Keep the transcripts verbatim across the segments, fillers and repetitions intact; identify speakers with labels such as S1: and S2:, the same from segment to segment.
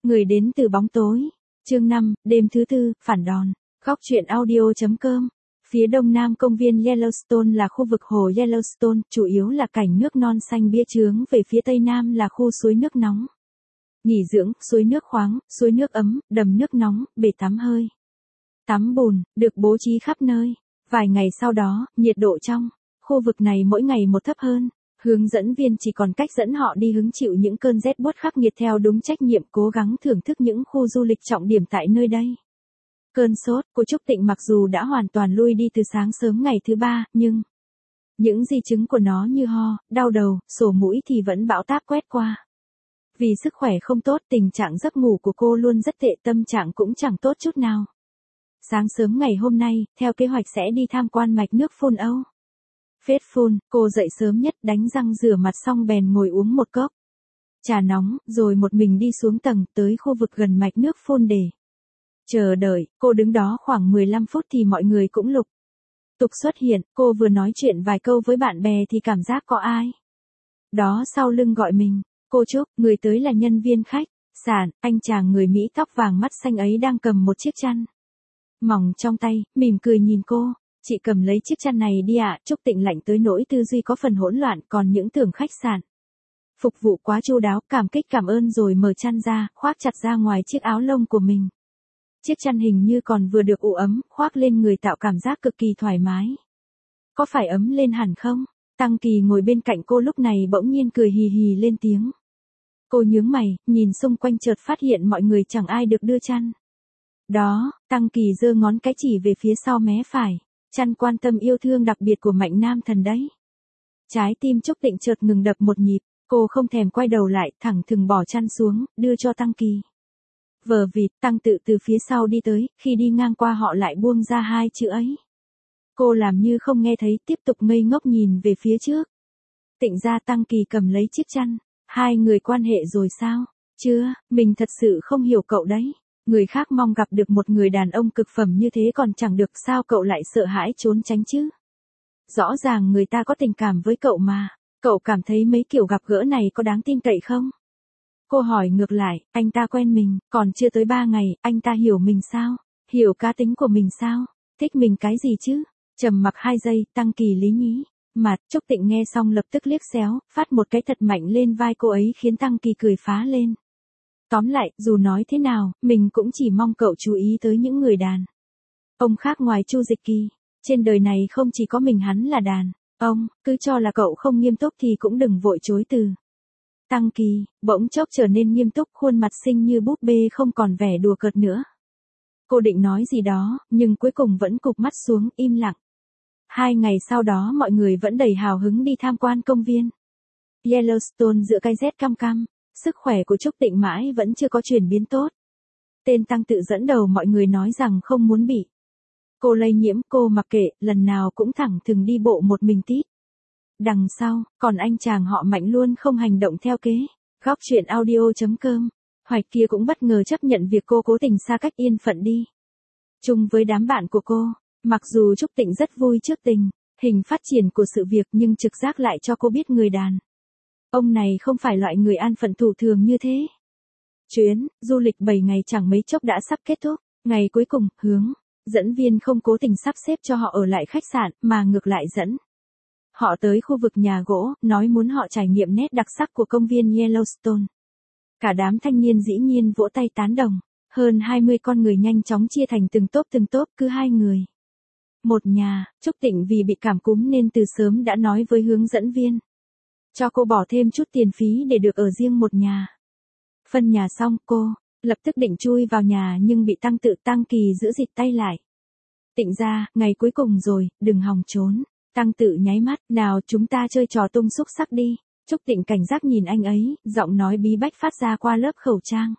S1: Người đến từ bóng tối. Chương năm, đêm thứ tư, phản đòn. Góc truyện audio.com. Phía đông nam công viên Yellowstone là khu vực hồ Yellowstone, chủ yếu là cảnh nước non xanh biếc chướng, về phía tây nam là khu suối nước nóng. Nghỉ dưỡng, suối nước khoáng, suối nước ấm, đầm nước nóng, bể tắm hơi. Tắm bùn, được bố trí khắp nơi. Vài ngày sau đó, nhiệt độ trong khu vực này mỗi ngày một thấp hơn. Hướng dẫn viên chỉ còn cách dẫn họ đi hứng chịu những cơn rét buốt khắc nghiệt theo đúng trách nhiệm, cố gắng thưởng thức những khu du lịch trọng điểm tại nơi đây. Cơn sốt của Trúc Tịnh mặc dù đã hoàn toàn lui đi từ sáng sớm ngày thứ ba, nhưng những di chứng của nó như ho, đau đầu, sổ mũi thì vẫn bão táp quét qua. Vì sức khỏe không tốt, tình trạng giấc ngủ của cô luôn rất tệ, tâm trạng cũng chẳng tốt chút nào. Sáng sớm ngày hôm nay, theo kế hoạch sẽ đi tham quan mạch nước phun Âu. Phết phun, cô dậy sớm nhất, đánh răng rửa mặt xong bèn ngồi uống một cốc trà nóng, rồi một mình đi xuống tầng, tới khu vực gần mạch nước phun để chờ đợi. Cô đứng đó khoảng mười lăm phút thì mọi người cũng lục tục xuất hiện. Cô vừa nói chuyện vài câu với bạn bè thì cảm giác có ai đó sau lưng gọi mình. Cô Trúc, người tới là nhân viên khách sạn. Anh chàng người Mỹ tóc vàng mắt xanh ấy đang cầm một chiếc chăn mỏng trong tay, mỉm cười nhìn cô. Chị cầm lấy chiếc chăn này đi ạ. À. Trúc Tịnh lạnh tới nỗi tư duy có phần hỗn loạn, còn những tưởng khách sạn phục vụ quá chu đáo, cảm kích cảm ơn rồi mở chăn ra, khoác chặt ra ngoài chiếc áo lông của mình. Chiếc chăn hình như còn vừa được ủ ấm, khoác lên người tạo cảm giác cực kỳ thoải mái. Có phải ấm lên hẳn không? Tăng Kỳ ngồi bên cạnh cô lúc này bỗng nhiên cười hì hì lên tiếng. Cô nhướng mày, nhìn xung quanh chợt phát hiện mọi người chẳng ai được đưa chăn. Đó, Tăng Kỳ giơ ngón cái chỉ về phía sau mé phải. Chăn quan tâm yêu thương đặc biệt của Mạnh Nam Thần đấy. Trái tim Trúc Tịnh chợt ngừng đập một nhịp, cô không thèm quay đầu lại, thẳng thừng bỏ chăn xuống, đưa cho Tăng Kỳ. Vờ vịt, Tăng Tự từ phía sau đi tới, khi đi ngang qua họ lại buông ra hai chữ ấy. Cô làm như không nghe thấy, tiếp tục ngây ngốc nhìn về phía trước. Tịnh ra Tăng Kỳ cầm lấy chiếc chăn. Hai người quan hệ rồi sao? Chưa, mình thật sự không hiểu cậu đấy. Người khác mong gặp được một người đàn ông cực phẩm như thế còn chẳng được, sao cậu lại sợ hãi trốn tránh chứ? Rõ ràng người ta có tình cảm với cậu mà. Cậu cảm thấy mấy kiểu gặp gỡ này có đáng tin cậy không? Cô hỏi ngược lại, anh ta quen mình, còn chưa tới ba ngày, anh ta hiểu mình sao? Hiểu cá tính của mình sao? Thích mình cái gì chứ? Trầm mặc hai giây, Tăng Kỳ lý nhí mặt. Trúc Tịnh nghe xong lập tức liếc xéo, phát một cái thật mạnh lên vai cô ấy khiến Tăng Kỳ cười phá lên. Tóm lại, dù nói thế nào, mình cũng chỉ mong cậu chú ý tới những người đàn ông khác ngoài Chu Dịch Kỳ. Trên đời này không chỉ có mình hắn là đàn ông, cứ cho là cậu không nghiêm túc thì cũng đừng vội chối từ. Tăng Kỳ, bỗng chốc trở nên nghiêm túc, khuôn mặt xinh như búp bê không còn vẻ đùa cợt nữa. Cô định nói gì đó, nhưng cuối cùng vẫn cụp mắt xuống, im lặng. Hai ngày sau đó mọi người vẫn đầy hào hứng đi tham quan công viên Yellowstone giữa cái rét căm căm. Sức khỏe của Trúc Tịnh mãi vẫn chưa có chuyển biến tốt. Tên Tăng Tự dẫn đầu mọi người nói rằng không muốn bị cô lây nhiễm, cô mặc kệ, lần nào cũng thẳng thừng đi bộ một mình tít. Đằng sau, còn anh chàng họ Mạnh luôn không hành động theo kế. Góc truyện audio.com. Hoạch kia cũng bất ngờ chấp nhận việc cô cố tình xa cách yên phận đi chung với đám bạn của cô. Mặc dù Trúc Tịnh rất vui trước tình hình phát triển của sự việc, nhưng trực giác lại cho cô biết người đàn ông này không phải loại người an phận thủ thường như thế. Chuyến du lịch bảy ngày chẳng mấy chốc đã sắp kết thúc. Ngày cuối cùng, hướng dẫn viên không cố tình sắp xếp cho họ ở lại khách sạn, mà ngược lại dẫn họ tới khu vực nhà gỗ, nói muốn họ trải nghiệm nét đặc sắc của công viên Yellowstone. Cả đám thanh niên dĩ nhiên vỗ tay tán đồng. Hơn hai mươi con người nhanh chóng chia thành từng tốp từng tốp, cứ hai người một nhà. Trúc Tịnh vì bị cảm cúm nên từ sớm đã nói với hướng dẫn viên cho cô bỏ thêm chút tiền phí để được ở riêng một nhà. Phân nhà xong, cô lập tức định chui vào nhà nhưng bị Tăng Tự Tăng Kỳ giữ rịt tay lại. Tịnh ra, ngày cuối cùng rồi, đừng hòng trốn. Tăng Tự nháy mắt, nào chúng ta chơi trò tung xúc xắc đi. Trúc Tịnh cảnh giác nhìn anh ấy, giọng nói bí bách phát ra qua lớp khẩu trang.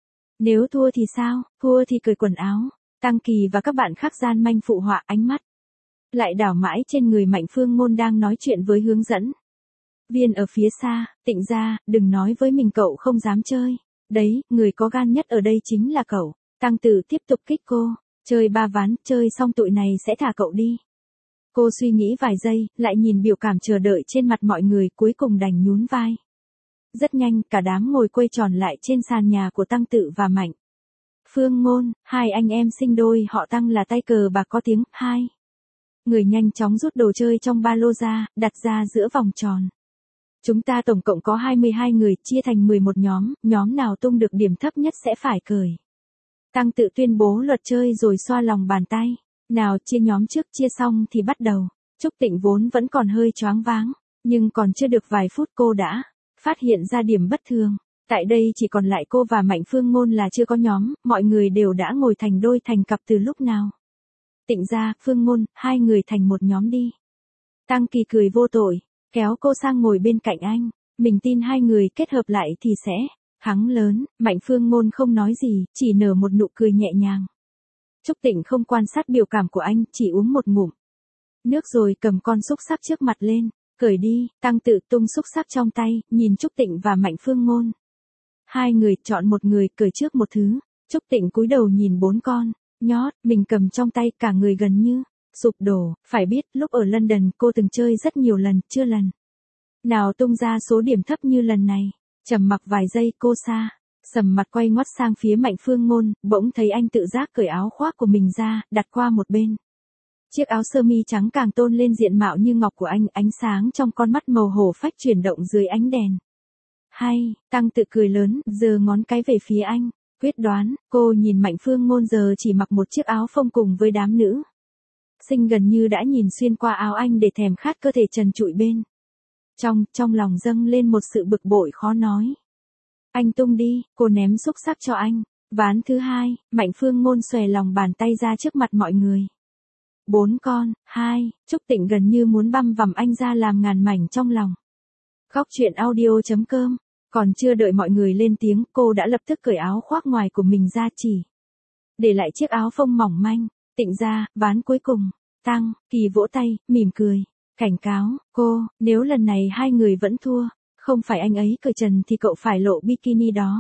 S1: Nếu thua thì sao? Thua thì cởi quần áo. Tăng Kỳ và các bạn khác gian manh phụ họa, ánh mắt lại đảo mãi trên người Mạnh Phương Ngôn đang nói chuyện với hướng dẫn viên ở phía xa. Tịnh ra, đừng nói với mình cậu không dám chơi. Đấy, người có gan nhất ở đây chính là cậu. Tăng Tử tiếp tục kích cô. Chơi ba ván, chơi xong tụi này sẽ thả cậu đi. Cô suy nghĩ vài giây, lại nhìn biểu cảm chờ đợi trên mặt mọi người, cuối cùng đành nhún vai. Rất nhanh, cả đám ngồi quây tròn lại trên sàn nhà của Tăng Tự và Mạnh Phương Ngôn, hai anh em sinh đôi họ Tăng là tay cờ bạc có tiếng, hai người nhanh chóng rút đồ chơi trong ba lô ra, đặt ra giữa vòng tròn. Chúng ta tổng cộng có hai mươi hai người, chia thành mười một nhóm, nhóm nào tung được điểm thấp nhất sẽ phải cởi. Tăng Tự tuyên bố luật chơi rồi xoa lòng bàn tay. Nào chia nhóm trước, chia xong thì bắt đầu. Trúc Tịnh vốn vẫn còn hơi choáng váng, nhưng còn chưa được vài phút cô đã phát hiện ra điểm bất thường. Tại đây chỉ còn lại cô và Mạnh Phương Ngôn là chưa có nhóm, mọi người đều đã ngồi thành đôi thành cặp từ lúc nào. Tịnh ra, Phương Ngôn, hai người thành một nhóm đi. Tăng Kỳ cười vô tội, kéo cô sang ngồi bên cạnh anh. Mình tin hai người kết hợp lại thì sẽ thắng lớn. Mạnh Phương Ngôn không nói gì, chỉ nở một nụ cười nhẹ nhàng. Trúc Tịnh không quan sát biểu cảm của anh, chỉ uống một ngụm nước rồi cầm con xúc xắc trước mặt lên. Cởi đi. Tăng Tự tung xúc xắc trong tay, nhìn Trúc Tịnh và Mạnh Phương Ngôn. Hai người chọn một người cởi trước một thứ. Trúc Tịnh cúi đầu nhìn bốn con nhót mình cầm trong tay, cả người gần như sụp đổ. Phải biết lúc ở London cô từng chơi rất nhiều lần, chưa lần nào tung ra số điểm thấp như lần này. Trầm mặc vài giây, cô xa sầm mặt quay ngoắt sang phía Mạnh Phương Ngôn, bỗng thấy anh tự giác cởi áo khoác của mình ra, đặt qua một bên. Chiếc áo sơ mi trắng càng tôn lên diện mạo như ngọc của anh, ánh sáng trong con mắt màu hổ phách chuyển động dưới ánh đèn. Hay, Tăng Tự cười lớn, giơ ngón cái về phía anh, quyết đoán. Cô nhìn Mạnh Phương Ngôn giờ chỉ mặc một chiếc áo phông cùng với đám nữ sinh gần như đã nhìn xuyên qua áo anh để thèm khát cơ thể trần trụi bên trong, trong lòng dâng lên một sự bực bội khó nói. Anh tung đi, cô ném xúc xắc cho anh. Ván thứ hai, Mạnh Phương Ngôn xòe lòng bàn tay ra trước mặt mọi người. Bốn con, hai, Trúc Tịnh gần như muốn băm vằm anh ra làm ngàn mảnh trong lòng. Góc truyện audio chấm com. Còn chưa đợi mọi người lên tiếng, cô đã lập tức cởi áo khoác ngoài của mình ra, chỉ để lại chiếc áo phông mỏng manh. Tịnh ra, ván cuối cùng. Tăng Kỳ vỗ tay, mỉm cười, cảnh cáo cô, nếu lần này hai người vẫn thua, không phải anh ấy cởi trần thì cậu phải lộ bikini đó.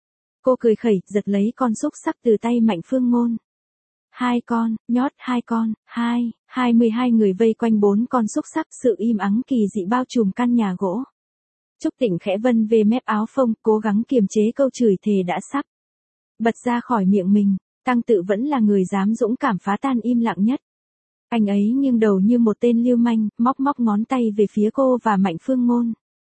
S1: Cô cười khẩy, giật lấy con xúc xắc từ tay Mạnh Phương Ngôn. Hai con, nhót hai con, hai, hai mươi hai người vây quanh bốn con xúc xắc, sự im ắng kỳ dị bao trùm căn nhà gỗ. Trúc Tịnh khẽ vân về mép áo phông, cố gắng kiềm chế câu chửi thề đã sắp bật ra khỏi miệng mình. Tăng Tự vẫn là người dám dũng cảm phá tan im lặng nhất. Anh ấy nghiêng đầu như một tên lưu manh, móc móc ngón tay về phía cô và Mạnh Phương Ngôn.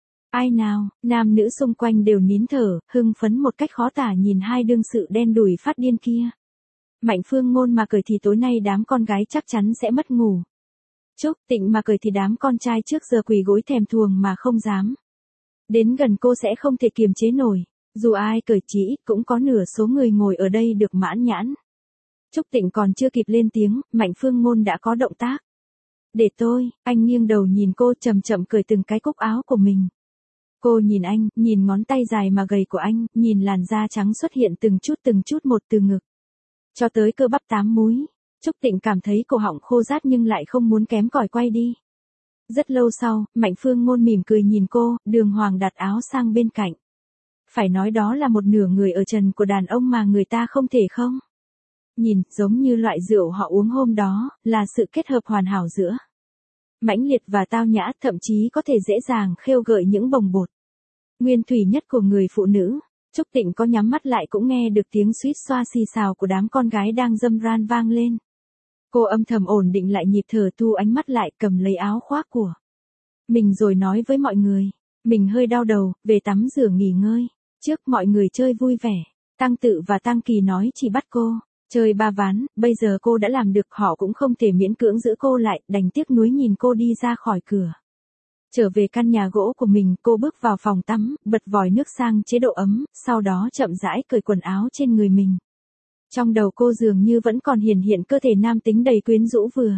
S1: Ai nào, nam nữ xung quanh đều nín thở, hưng phấn một cách khó tả nhìn hai đương sự đen đủi phát điên kia. Mạnh Phương Ngôn mà cười thì tối nay đám con gái chắc chắn sẽ mất ngủ. Trúc Tịnh mà cười thì đám con trai trước giờ quỳ gối thèm thuồng mà không dám đến gần cô sẽ không thể kiềm chế nổi. Dù ai cởi chỉ ít cũng có nửa số người ngồi ở đây được mãn nhãn. Trúc Tịnh còn chưa kịp lên tiếng, Mạnh Phương Ngôn đã có động tác. Để tôi, anh nghiêng đầu nhìn cô chậm chậm cởi từng cái cúc áo của mình. Cô nhìn anh, nhìn ngón tay dài mà gầy của anh, nhìn làn da trắng xuất hiện từng chút từng chút một từ ngực cho tới cơ bắp tám múi. Trúc Tịnh cảm thấy cổ họng khô rát nhưng lại không muốn kém cỏi quay đi. Rất lâu sau, Mạnh Phương Ngôn mỉm cười nhìn cô, đường hoàng đặt áo sang bên cạnh. Phải nói đó là một nửa người ở trần của đàn ông mà người ta không thể không nhìn, giống như loại rượu họ uống hôm đó, là sự kết hợp hoàn hảo giữa mãnh liệt và tao nhã, thậm chí có thể dễ dàng khêu gợi những bồng bột nguyên thủy nhất của người phụ nữ. Trúc Tịnh có nhắm mắt lại cũng nghe được tiếng suýt xoa xì xào của đám con gái đang dâm ran vang lên. Cô âm thầm ổn định lại nhịp thở, thu ánh mắt lại, cầm lấy áo khoác của mình rồi nói với mọi người. Mình hơi đau đầu, về tắm rửa nghỉ ngơi. Trước mọi người chơi vui vẻ. Tăng Tự và Tăng Kỳ nói chỉ bắt cô chơi ba ván, bây giờ cô đã làm được, họ cũng không thể miễn cưỡng giữ cô lại, đành tiếc nuối nhìn cô đi ra khỏi cửa. Trở về căn nhà gỗ của mình, cô bước vào phòng tắm, bật vòi nước sang chế độ ấm, sau đó chậm rãi cởi quần áo trên người mình. Trong đầu cô dường như vẫn còn hiển hiện cơ thể nam tính đầy quyến rũ vừa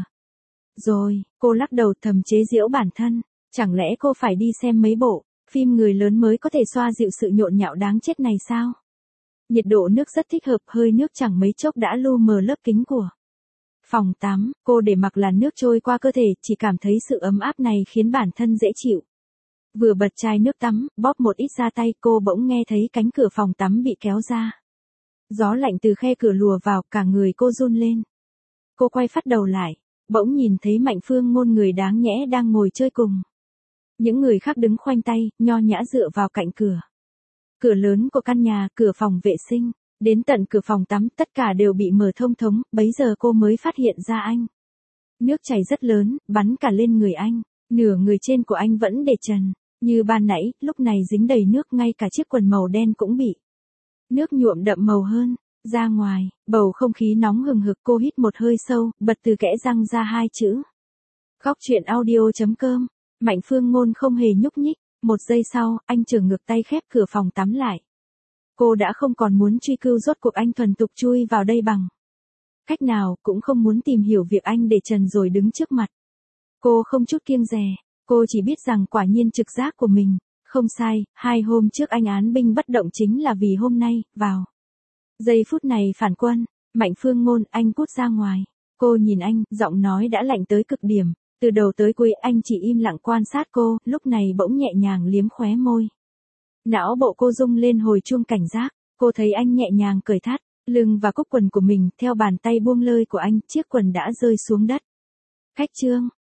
S1: rồi, cô lắc đầu thầm chế giễu bản thân. Chẳng lẽ cô phải đi xem mấy bộ phim người lớn mới có thể xoa dịu sự nhộn nhạo đáng chết này sao? Nhiệt độ nước rất thích hợp, hơi nước chẳng mấy chốc đã lu mờ lớp kính của phòng tắm. Cô để mặc làn nước trôi qua cơ thể, chỉ cảm thấy sự ấm áp này khiến bản thân dễ chịu. Vừa bật chai nước tắm, bóp một ít ra tay, cô bỗng nghe thấy cánh cửa phòng tắm bị kéo ra. Gió lạnh từ khe cửa lùa vào, cả người cô run lên. Cô quay phát đầu lại, bỗng nhìn thấy Mạnh Phương Ngôn, người đáng nhẽ đang ngồi chơi cùng Những người khác đứng khoanh tay, nho nhã dựa vào cạnh cửa. Cửa lớn của căn nhà, cửa phòng vệ sinh, đến tận cửa phòng tắm, tất cả đều bị mở thông thống, bấy giờ cô mới phát hiện ra anh. Nước chảy rất lớn, bắn cả lên người anh, nửa người trên của anh vẫn để trần. Như ban nãy, lúc này dính đầy nước, ngay cả chiếc quần màu đen cũng bị nước nhuộm đậm màu hơn. Ra ngoài, bầu không khí nóng hừng hực, cô hít một hơi sâu, bật từ kẽ răng ra hai chữ. Khóc chuyện audio chấm com. Mạnh Phương Ngôn không hề nhúc nhích. Một giây sau, anh trở ngược tay khép cửa phòng tắm lại. Cô đã không còn muốn truy cứu rốt cuộc anh thuần tục chui vào đây bằng cách nào, cũng không muốn tìm hiểu việc anh để trần rồi đứng trước mặt. Cô không chút kiêng dè, cô chỉ biết rằng quả nhiên trực giác của mình không sai, hai hôm trước anh án binh bất động chính là vì hôm nay, vào giây phút này phản quân. Mạnh Phương Ngôn, anh cút ra ngoài. Cô nhìn anh, giọng nói đã lạnh tới cực điểm. Từ đầu tới cuối anh chỉ im lặng quan sát cô, lúc này bỗng nhẹ nhàng liếm khóe môi. Não bộ cô rung lên hồi chuông cảnh giác, cô thấy anh nhẹ nhàng cởi thắt lưng và cúc quần của mình, theo bàn tay buông lơi của anh, chiếc quần đã rơi xuống đất. Khách Trương,